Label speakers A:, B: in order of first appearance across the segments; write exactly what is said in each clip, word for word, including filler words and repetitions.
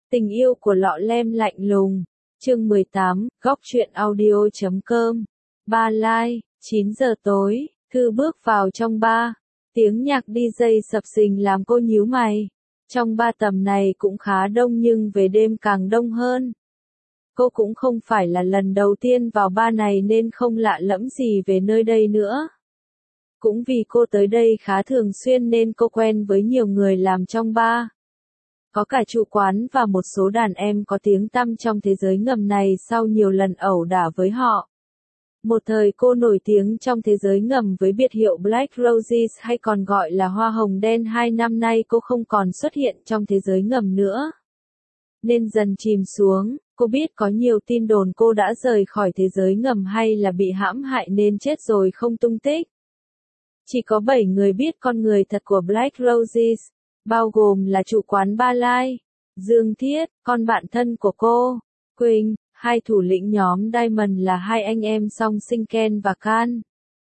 A: Tình yêu của lọ lem lạnh lùng. Chương mười tám, góc truyện audio chấm com. Ba like, chín giờ tối, Thư bước vào trong bar. Tiếng nhạc đi jây sập sình làm cô nhíu mày. Trong bar tầm này cũng khá đông nhưng về đêm càng đông hơn. Cô cũng không phải là lần đầu tiên vào bar này nên không lạ lẫm gì về nơi đây nữa. Cũng vì cô tới đây khá thường xuyên nên cô quen với nhiều người làm trong bar. Có cả chủ quán và một số đàn em có tiếng tăm trong thế giới ngầm này sau nhiều lần ẩu đả với họ. Một thời cô nổi tiếng trong thế giới ngầm với biệt hiệu Black Roses hay còn gọi là Hoa Hồng Đen. Hai năm nay cô không còn xuất hiện trong thế giới ngầm nữa. Nên dần chìm xuống, cô biết có nhiều tin đồn cô đã rời khỏi thế giới ngầm hay là bị hãm hại nên chết rồi không tung tích. Chỉ có bảy người biết con người thật của Black Roses, bao gồm là chủ quán Ba Lai, Dương Thiết, con bạn thân của cô, Quỳnh, hai thủ lĩnh nhóm Diamond là hai anh em song sinh Ken và Can.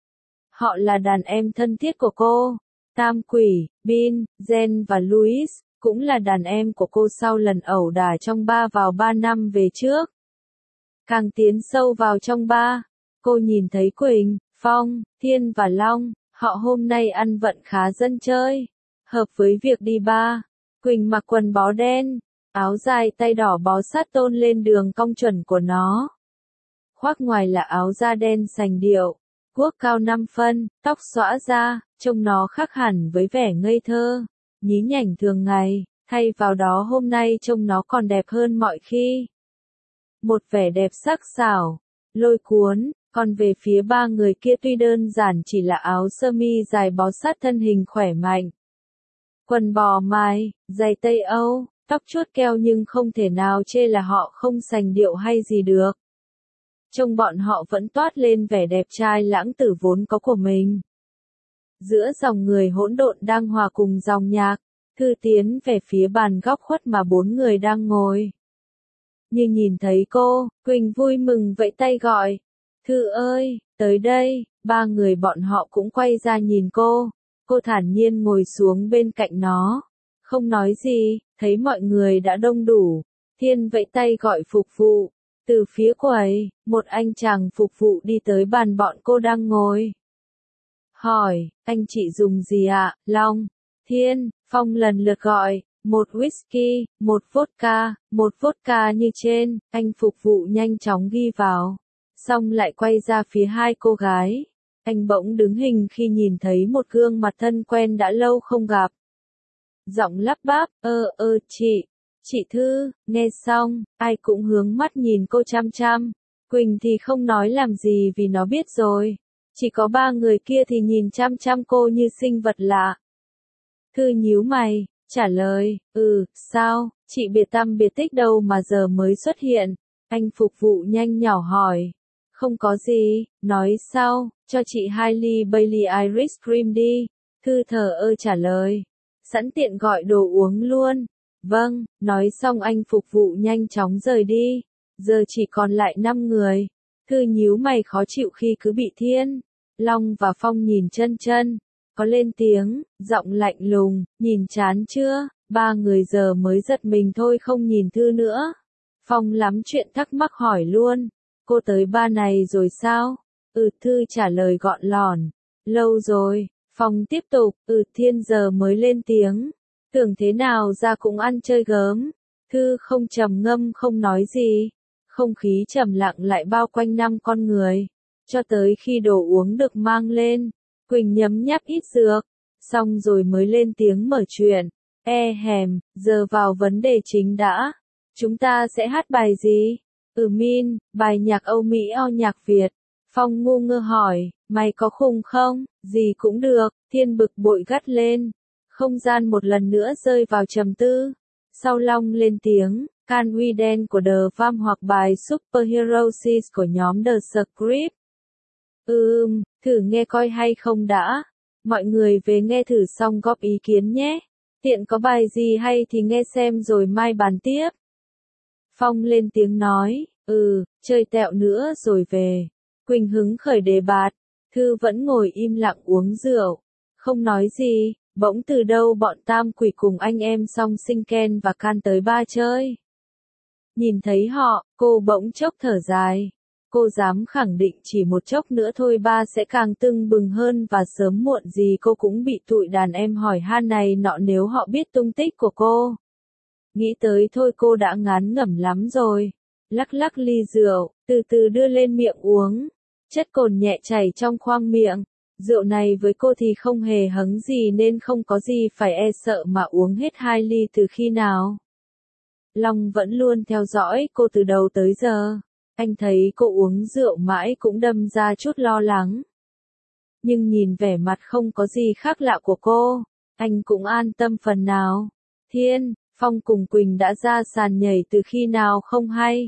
A: Họ là đàn em thân thiết của cô, Tam Quỷ, Bin, Jen và Louis, cũng là đàn em của cô sau lần ẩu đả trong bar vào ba năm về trước. Càng tiến sâu vào trong bar, cô nhìn thấy Quỳnh, Phong, Thiên và Long, họ hôm nay ăn vận khá dân chơi. Hợp với việc đi bar, Quỳnh mặc quần bó đen, áo dài tay đỏ bó sát tôn lên đường cong chuẩn của nó. Khoác ngoài là áo da đen sành điệu, guốc cao năm phân, tóc xõa ra, trông nó khác hẳn với vẻ ngây thơ, nhí nhảnh thường ngày, thay vào đó hôm nay trông nó còn đẹp hơn mọi khi. Một vẻ đẹp sắc sảo, lôi cuốn, còn về phía ba người kia tuy đơn giản chỉ là áo sơ mi dài bó sát thân hình khỏe mạnh. Quần bò mài, giày Tây Âu, tóc chuốt keo nhưng không thể nào chê là họ không sành điệu hay gì được. Trông bọn họ vẫn toát lên vẻ đẹp trai lãng tử vốn có của mình. Giữa dòng người hỗn độn đang hòa cùng dòng nhạc, Thư tiến về phía bàn góc khuất mà bốn người đang ngồi. Như nhìn thấy cô, Quỳnh vui mừng vẫy tay gọi, Thư ơi, tới đây, ba người bọn họ cũng quay ra nhìn cô. Cô thản nhiên ngồi xuống bên cạnh nó, không nói gì, thấy mọi người đã đông đủ. Thiên vẫy tay gọi phục vụ. Từ phía quầy, một anh chàng phục vụ đi tới bàn bọn cô đang ngồi. Hỏi, anh chị dùng gì ạ? Long, Thiên, Phong lần lượt gọi, một whisky, một vodka, một vodka như trên, anh phục vụ nhanh chóng ghi vào. Xong lại quay ra phía hai cô gái. Anh bỗng đứng hình khi nhìn thấy một gương mặt thân quen đã lâu không gặp. Giọng lắp bắp, ơ ơ chị, chị Thư, nghe xong, ai cũng hướng mắt nhìn cô chăm chăm. Quỳnh thì không nói làm gì vì nó biết rồi. Chỉ có ba người kia thì nhìn chăm chăm cô như sinh vật lạ. Thư nhíu mày, trả lời, ừ, sao, chị biệt tăm biệt tích đâu mà giờ mới xuất hiện. Anh phục vụ nhanh nhỏ hỏi. Không có gì, nói sau, cho chị hai ly Bailey Irish Cream đi. Thư thờ ơ trả lời. Sẵn tiện gọi đồ uống luôn. Vâng, nói xong anh phục vụ nhanh chóng rời đi. Giờ chỉ còn lại năm người. Thư nhíu mày khó chịu khi cứ bị Thiên, Long và Phong nhìn chân chân. Có lên tiếng, giọng lạnh lùng, nhìn chán chưa? Ba người giờ mới giật mình thôi không nhìn Thư nữa. Phong lắm chuyện thắc mắc hỏi luôn. Cô tới ba này rồi sao? Ừ, Thư trả lời gọn lỏn. Lâu rồi. Phong tiếp tục, ừ, Thiên giờ mới lên tiếng. Tưởng thế nào ra cũng ăn chơi gớm. Thư không trầm ngâm không nói gì. Không khí trầm lặng lại bao quanh năm con người. Cho tới khi đồ uống được mang lên. Quỳnh nhấm nháp ít dược. Xong rồi mới lên tiếng mở chuyện. E hèm, giờ vào vấn đề chính đã. Chúng ta sẽ hát bài gì? Ừ Min, bài nhạc Âu Mỹ o nhạc Việt. Phong ngu ngơ hỏi, mày có khùng không? Gì cũng được, Thiên bực bội gắt lên. Không gian một lần nữa rơi vào trầm tư. Sau Long lên tiếng, Can We Dance của The Farm hoặc bài Superheroes của nhóm The Script. Ừm, thử nghe coi hay không đã. Mọi người về nghe thử xong góp ý kiến nhé. Tiện có bài gì hay thì nghe xem rồi mai bàn tiếp. Phong lên tiếng nói, ừ, chơi tẹo nữa rồi về. Quỳnh hứng khởi đề bạt, Thư vẫn ngồi im lặng uống rượu, không nói gì, bỗng từ đâu bọn Tam Quỷ cùng anh em song sinh Ken và Can tới ba chơi. Nhìn thấy họ, cô bỗng chốc thở dài. Cô dám khẳng định chỉ một chốc nữa thôi ba sẽ càng tưng bừng hơn và sớm muộn gì cô cũng bị tụi đàn em hỏi han này nọ nếu họ biết tung tích của cô. Nghĩ tới thôi cô đã ngán ngẩm lắm rồi. Lắc lắc ly rượu, từ từ đưa lên miệng uống. Chất cồn nhẹ chảy trong khoang miệng. Rượu này với cô thì không hề hứng gì nên không có gì phải e sợ mà uống hết hai ly từ khi nào. Long vẫn luôn theo dõi cô từ đầu tới giờ. Anh thấy cô uống rượu mãi cũng đâm ra chút lo lắng. Nhưng nhìn vẻ mặt không có gì khác lạ của cô, anh cũng an tâm phần nào. Thiên, Phong cùng Quỳnh đã ra sàn nhảy từ khi nào không hay.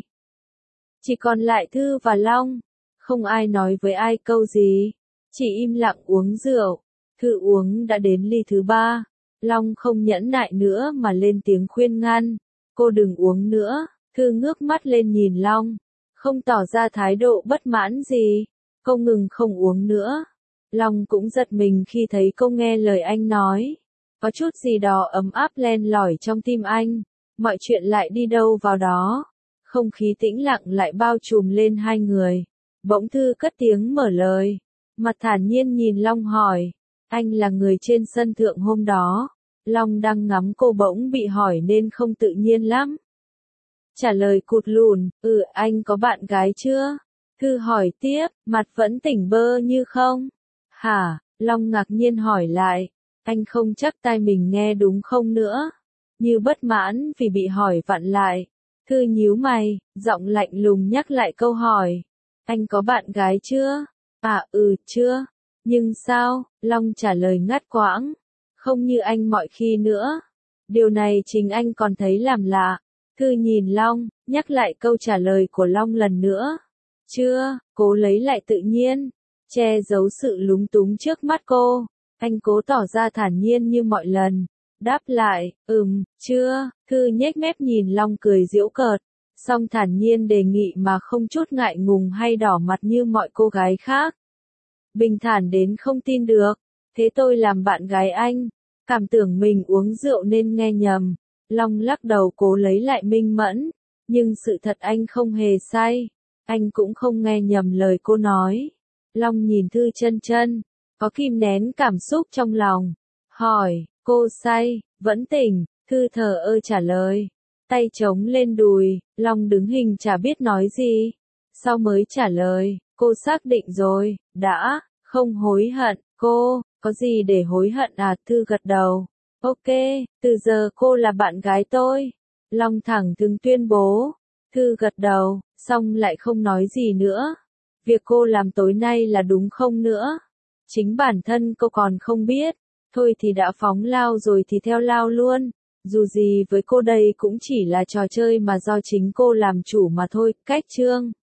A: Chỉ còn lại Thư và Long. Không ai nói với ai câu gì. Chỉ im lặng uống rượu. Thư uống đã đến ly thứ ba. Long không nhẫn nại nữa mà lên tiếng khuyên ngăn. Cô đừng uống nữa. Thư ngước mắt lên nhìn Long. Không tỏ ra thái độ bất mãn gì. Cô ngừng không uống nữa. Long cũng giật mình khi thấy cô nghe lời anh nói. Có chút gì đó ấm áp len lỏi trong tim anh. Mọi chuyện lại đi đâu vào đó. Không khí tĩnh lặng lại bao trùm lên hai người. Bỗng Thư cất tiếng mở lời. Mặt thản nhiên nhìn Long hỏi. Anh là người trên sân thượng hôm đó. Long đang ngắm cô bỗng bị hỏi nên không tự nhiên lắm. Trả lời cụt lùn, ừ anh có bạn gái chưa? Thư hỏi tiếp, mặt vẫn tỉnh bơ như không? Hả? Long ngạc nhiên hỏi lại. Anh không chắc tai mình nghe đúng không nữa. Như bất mãn vì bị hỏi vặn lại. Thư nhíu mày, giọng lạnh lùng nhắc lại câu hỏi. Anh có bạn gái chưa? À ừ, chưa. Nhưng sao? Long trả lời ngắt quãng. Không như anh mọi khi nữa. Điều này chính anh còn thấy làm lạ. Thư nhìn Long, nhắc lại câu trả lời của Long lần nữa. Chưa, cố lấy lại tự nhiên. Che giấu sự lúng túng trước mắt cô. Anh cố tỏ ra thản nhiên như mọi lần. Đáp lại, ừm, chưa. Thư nhếch mép nhìn Long cười giễu cợt. Song thản nhiên đề nghị mà không chút ngại ngùng hay đỏ mặt như mọi cô gái khác. Bình thản đến không tin được. Thế tôi làm bạn gái anh. Cảm tưởng mình uống rượu nên nghe nhầm. Long lắc đầu cố lấy lại minh mẫn. Nhưng sự thật anh không hề say. Anh cũng không nghe nhầm lời cô nói. Long nhìn Thư chân chân. Có kìm nén cảm xúc trong lòng. Hỏi, cô say, vẫn tỉnh. Thư thờ ơ trả lời. Tay trống lên đùi. Long đứng hình chả biết nói gì. Sau mới trả lời. Cô xác định rồi, đã, không hối hận. Cô, có gì để hối hận à? Thư gật đầu. Ok, từ giờ cô là bạn gái tôi. Long thẳng thừng tuyên bố. Thư gật đầu, xong lại không nói gì nữa. Việc cô làm tối nay là đúng không nữa? Chính bản thân cô còn không biết. Thôi thì đã phóng lao rồi thì theo lao luôn. Dù gì với cô đây cũng chỉ là trò chơi mà do chính cô làm chủ mà thôi. Cách chương